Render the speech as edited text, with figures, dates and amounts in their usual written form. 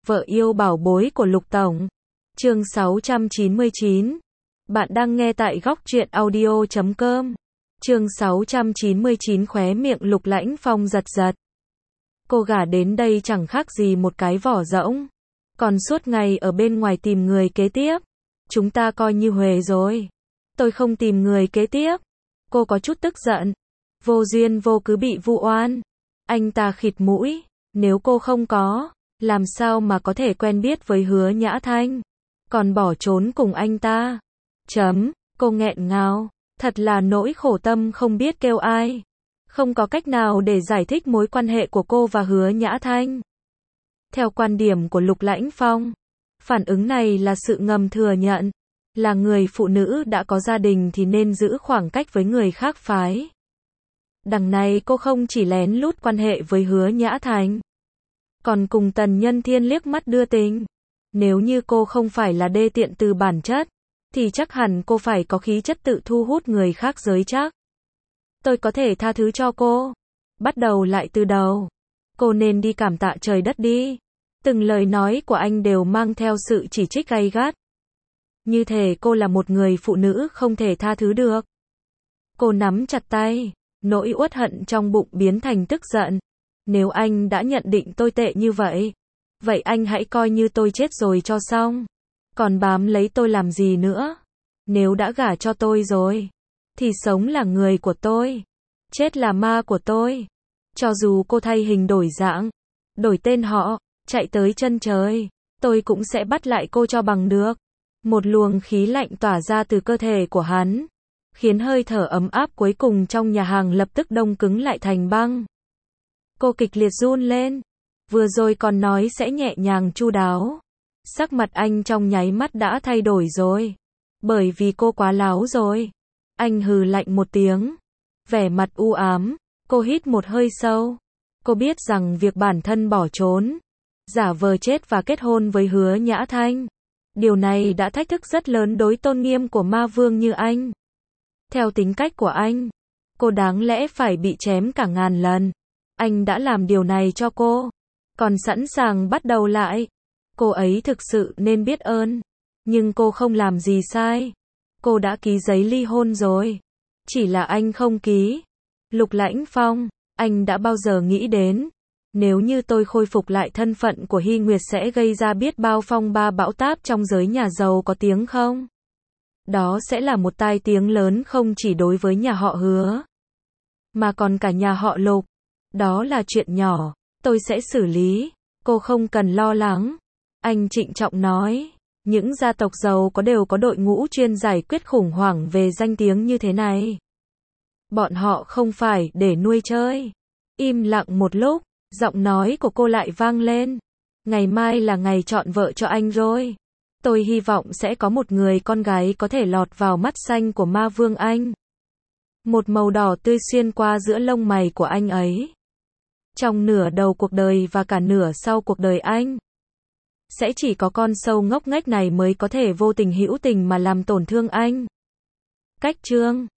Vợ yêu bảo bối của Lục Tổng. Chương 699. Bạn đang nghe tại góc truyện audio.com. Chương 699 khóe miệng Lục Lãnh Phong giật giật. Cô gả đến đây chẳng khác gì một cái vỏ rỗng. Còn suốt ngày ở bên ngoài tìm người kế tiếp. Chúng ta coi như huề rồi. Tôi không tìm người kế tiếp. Cô có chút tức giận. Vô duyên vô cớ bị vu oan. Anh ta khịt mũi. Nếu cô không có, làm sao mà có thể quen biết với Hứa Nhã Thanh, còn bỏ trốn cùng anh ta. Cô nghẹn ngào, thật là nỗi khổ tâm không biết kêu ai. Không có cách nào để giải thích mối quan hệ của cô và Hứa Nhã Thanh. Theo quan điểm của Lục Lãnh Phong, phản ứng này là sự ngầm thừa nhận, là người phụ nữ đã có gia đình thì nên giữ khoảng cách với người khác phái. Đằng này cô không chỉ lén lút quan hệ với Hứa Nhã Thanh, còn cùng Tần Nhân Thiên liếc mắt đưa tình. Nếu như cô không phải là đê tiện từ bản chất, thì chắc hẳn cô phải có khí chất tự thu hút người khác giới chắc. Tôi có thể tha thứ cho cô. Bắt đầu lại từ đầu. Cô nên đi cảm tạ trời đất đi. Từng lời nói của anh đều mang theo sự chỉ trích gay gắt. Như thể cô là một người phụ nữ không thể tha thứ được. Cô nắm chặt tay, nỗi uất hận trong bụng biến thành tức giận. Nếu anh đã nhận định tôi tệ như vậy, vậy anh hãy coi như tôi chết rồi cho xong. Còn bám lấy tôi làm gì nữa? Nếu đã gả cho tôi rồi, thì sống là người của tôi, chết là ma của tôi. Cho dù cô thay hình đổi dạng, đổi tên họ, chạy tới chân trời, tôi cũng sẽ bắt lại cô cho bằng được. Một luồng khí lạnh tỏa ra từ cơ thể của hắn, khiến hơi thở ấm áp cuối cùng trong nhà hàng lập tức đông cứng lại thành băng. Cô kịch liệt run lên. Vừa rồi còn nói sẽ nhẹ nhàng chu đáo. Sắc mặt anh trong nháy mắt đã thay đổi rồi. Bởi vì cô quá láo rồi. Anh hừ lạnh một tiếng. Vẻ mặt u ám. Cô hít một hơi sâu. Cô biết rằng việc bản thân bỏ trốn, giả vờ chết và kết hôn với Hứa Nhã Thanh, điều này đã thách thức rất lớn đối tôn nghiêm của ma vương như anh. Theo tính cách của anh, cô đáng lẽ phải bị chém cả ngàn lần. Anh đã làm điều này cho cô, còn sẵn sàng bắt đầu lại. Cô ấy thực sự nên biết ơn. Nhưng cô không làm gì sai. Cô đã ký giấy ly hôn rồi. Chỉ là anh không ký. Lục Lãnh Phong, anh đã bao giờ nghĩ đến, nếu như tôi khôi phục lại thân phận của Hy Nguyệt sẽ gây ra biết bao phong ba bão táp trong giới nhà giàu có tiếng không? Đó sẽ là một tai tiếng lớn không chỉ đối với nhà họ Hứa, mà còn cả nhà họ Lục. Đó là chuyện nhỏ, tôi sẽ xử lý, cô không cần lo lắng. Anh trịnh trọng nói, những gia tộc giàu có đều có đội ngũ chuyên giải quyết khủng hoảng về danh tiếng như thế này. Bọn họ không phải để nuôi chơi. Im lặng một lúc, giọng nói của cô lại vang lên. Ngày mai là ngày chọn vợ cho anh rồi. Tôi hy vọng sẽ có một người con gái có thể lọt vào mắt xanh của ma vương anh. Một màu đỏ tươi xuyên qua giữa lông mày của anh ấy. Trong nửa đầu cuộc đời và cả nửa sau cuộc đời anh, sẽ chỉ có con sâu ngốc nghếch này mới có thể vô tình hữu tình mà làm tổn thương anh. Cách chương